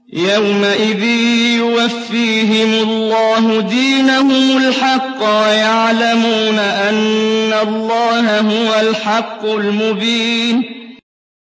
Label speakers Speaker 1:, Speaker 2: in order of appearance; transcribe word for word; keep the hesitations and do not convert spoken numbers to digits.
Speaker 1: يَوْمَئِذٍ يُوَفِّيهِمُ اللَّهُ دِينَهُمُ الْحَقَّ وَيَعْلَمُونَ أَنَّ اللَّهَ هُوَ الْحَقُّ الْمُبِينُ